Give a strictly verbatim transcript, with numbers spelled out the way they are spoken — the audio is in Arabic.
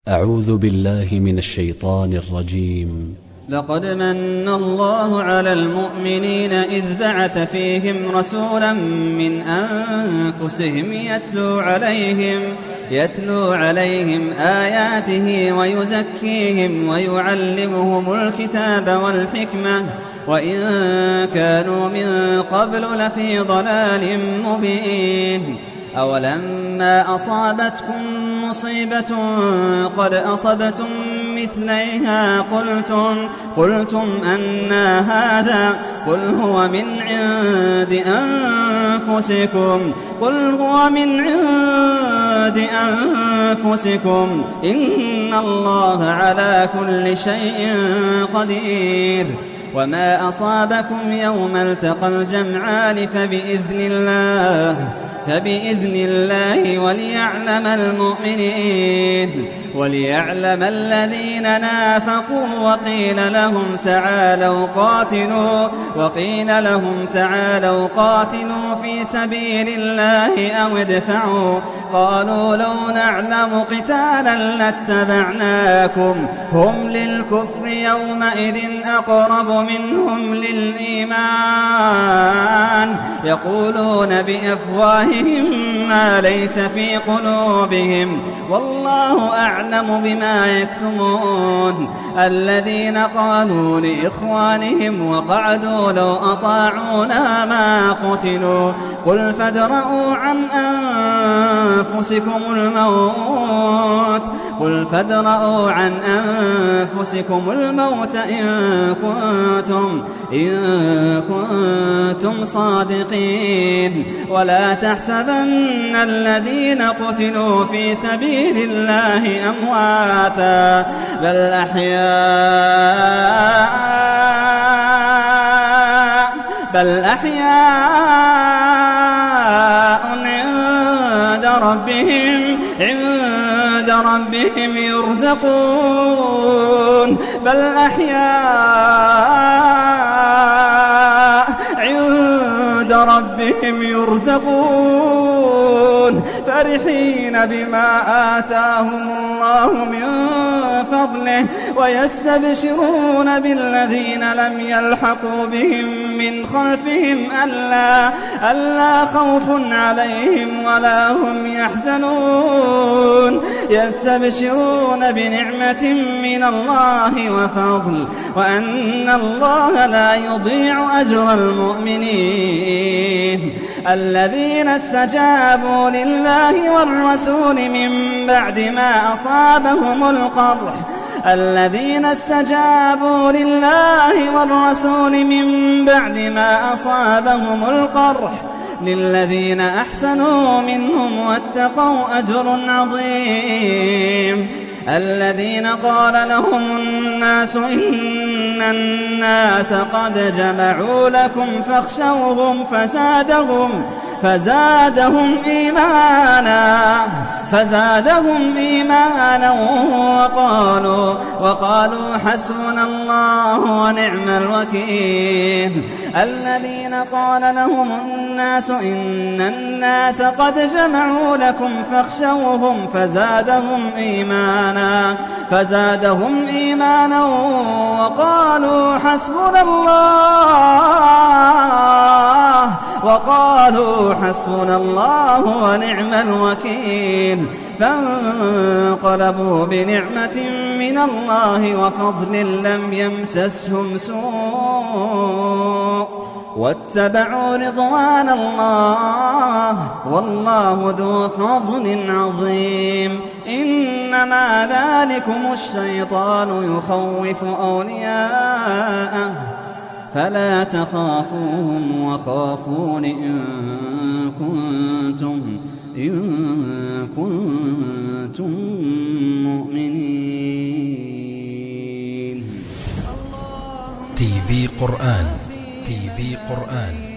أعوذ بالله من الشيطان الرجيم. لقد من الله على المؤمنين إذ بعث فيهم رسولا من أنفسهم يتلو عليهم, يتلو عليهم آياته ويزكيهم ويعلمهم الكتاب والحكمة وإن كانوا من قبل لفي ضلال مبين. أولما أصابتكم مصيبة قد أصبتم مثليها قلتم, قلتم أنى هذا قل هو من عند أنفسكم قل هو من عند أنفسكم إن الله على كل شيء قدير. وما أصابكم يوم التقى الجمعان فبإذن الله فبإذن الله وليعلم المؤمنين وليعلم الذين نافقوا وقيل لهم تعالوا قاتلوا وقيل لهم تعالوا قاتلوا في سبيل الله أو ادفعوا قالوا لو نعلم قتالا لاتبعناكم هم للكفر يومئذ أقرب منهم للإيمان يقولون بأفواههم ما ليس في قلوبهم والله أعلم بما يكتمون. الذين قالوا لإخوانهم وقعدوا لو أطاعونا ما قتلوا قل فادرءوا عن أنفسكم الموت قل فادرءوا عن أنفسكم الموت إن كنتم, إن كنتم صادقين. ولا تحسبن الذين قتلوا في سبيل الله أمواتا بل أحياء بل أحياء عند ربهم عند ربهم يرزقون بل أحياء عند ربهم يرزقون فرحين بما آتاهم الله من فضله ويستبشرون بالذين لم يلحقوا بهم من خلفهم ألا, ألا خوف عليهم ولا هم يحزنون يستبشرون بنعمة من الله وفضل وأن الله لا يضيع أجر المؤمنين. الذين استجابوا لله والرسول من بعد ما أصابهم القرح الذين استجابوا لله والرسول من بعد ما أصابهم القرح للذين أحسنوا منهم واتقوا أجر عظيم. الذين قال لهم الناس إن الناس قد جمعوا لكم فاخشوهم فزادهم فزادهم إيمانا فزادهم إيمانا وقالوا وقالوا حسبنا الله ونعم الوكيل. الذين قال لهم الناس إن الناس قد جمعوا لكم فاخشوهم فزادهم إيمانا فزادهم إيمانا وقالوا حسبنا الله وقالوا حسبنا الله ونعم الوكيل. فانقلبوا بنعمة من الله وفضل لم يمسسهم سوء واتبعوا رضوان الله والله ذو فضل عظيم. إنما ذلكم الشيطان يخوف أولياءه فلا تخافوهم وخافون إن كنتم إن كنتم مؤمنين. تي في قرآن تي في قرآن